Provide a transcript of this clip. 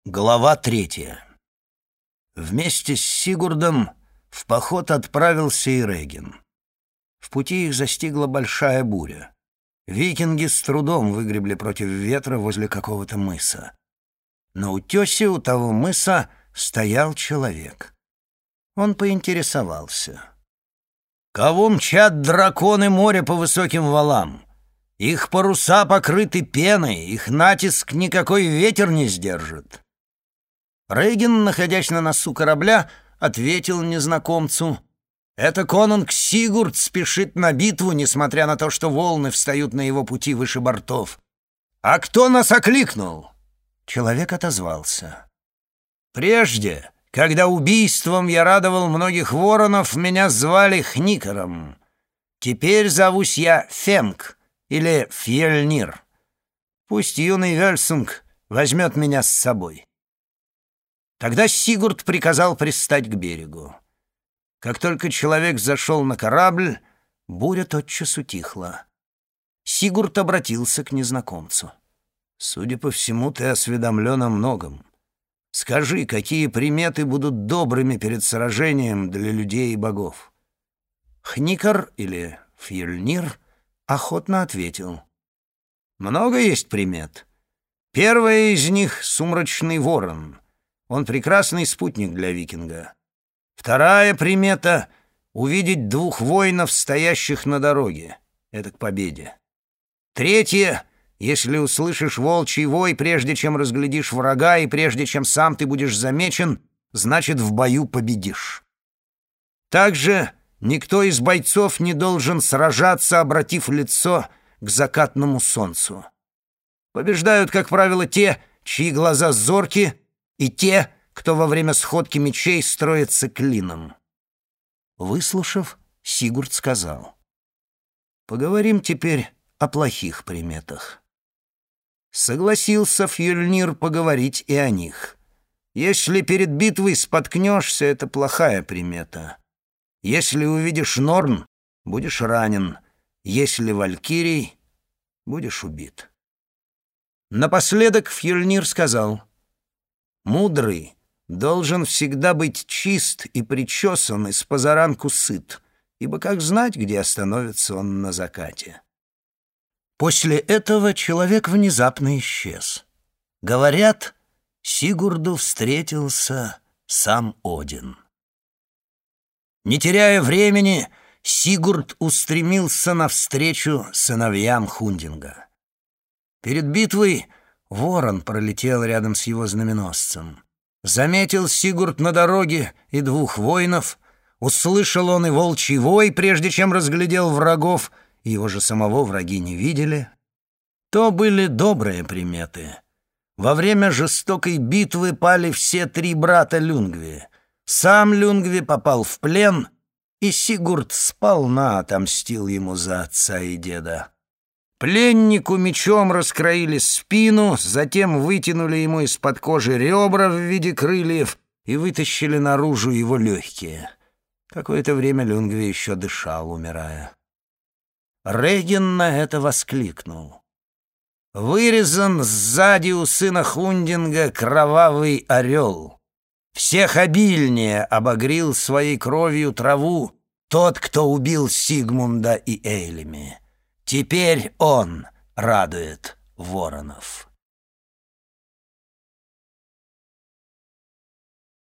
Глава 3. Вместе с Сигурдом в поход отправился и Регин. В пути их застигла большая буря. Викинги с трудом выгребли против ветра возле какого-то мыса. На утесе у того мыса стоял человек. Он поинтересовался: «Кого мчат драконы моря по высоким валам? Их паруса покрыты пеной, их натиск никакой ветер не сдержит». Регин, находясь на носу корабля, ответил незнакомцу: «Это конунг Сигурд спешит на битву, несмотря на то, что волны встают на его пути выше бортов. А кто нас окликнул?» Человек отозвался: «Прежде, когда убийством я радовал многих воронов, меня звали Хникером. Теперь зовусь я Фенг или Фьельнир. Пусть юный Вельсунг возьмет меня с собой». Тогда Сигурд приказал пристать к берегу. Как только человек зашел на корабль, буря тотчас утихла. Сигурд обратился к незнакомцу: «Судя по всему, ты осведомлен о многом. Скажи, какие приметы будут добрыми перед сражением для людей и богов?» Хникар или Фьельнир охотно ответил: «Много есть примет. Первая из них — сумрачный ворон. Он прекрасный спутник для викинга. Вторая примета — увидеть двух воинов, стоящих на дороге. Это к победе. Третья — если услышишь волчий вой, прежде чем разглядишь врага и прежде чем сам ты будешь замечен, значит, в бою победишь. Также никто из бойцов не должен сражаться, обратив лицо к закатному солнцу. Побеждают, как правило, те, чьи глаза зорки, и те, кто во время сходки мечей строится клином». Выслушав, Сигурд сказал: «Поговорим теперь о плохих приметах». Согласился Фьельнир поговорить и о них. «Если перед битвой споткнешься, это плохая примета. Если увидишь Норн, будешь ранен. Если валькирий, будешь убит». Напоследок Фьельнир сказал: «Мудрый должен всегда быть чист и причесан и спозаранку сыт, ибо как знать, где остановится он на закате». После этого человек внезапно исчез. Говорят, Сигурду встретился сам Один. Не теряя времени, Сигурд устремился навстречу сыновьям Хундинга. Перед битвой ворон пролетел рядом с его знаменосцем. Заметил Сигурд на дороге и двух воинов, услышал он и волчий вой, прежде чем разглядел врагов, и его же самого враги не видели. То были добрые приметы. Во время жестокой битвы пали все три брата Люнгви. Сам Люнгви попал в плен, и Сигурд сполна отомстил ему за отца и деда. Пленнику мечом раскроили спину, затем вытянули ему из-под кожи ребра в виде крыльев и вытащили наружу его легкие. Какое-то время Люнгви еще дышал, умирая. Регин на это воскликнул: «Вырезан сзади у сына Хундинга кровавый орел. Всех обильнее обогрил своей кровью траву тот, кто убил Сигмунда и Эйлими. Теперь он радует воронов».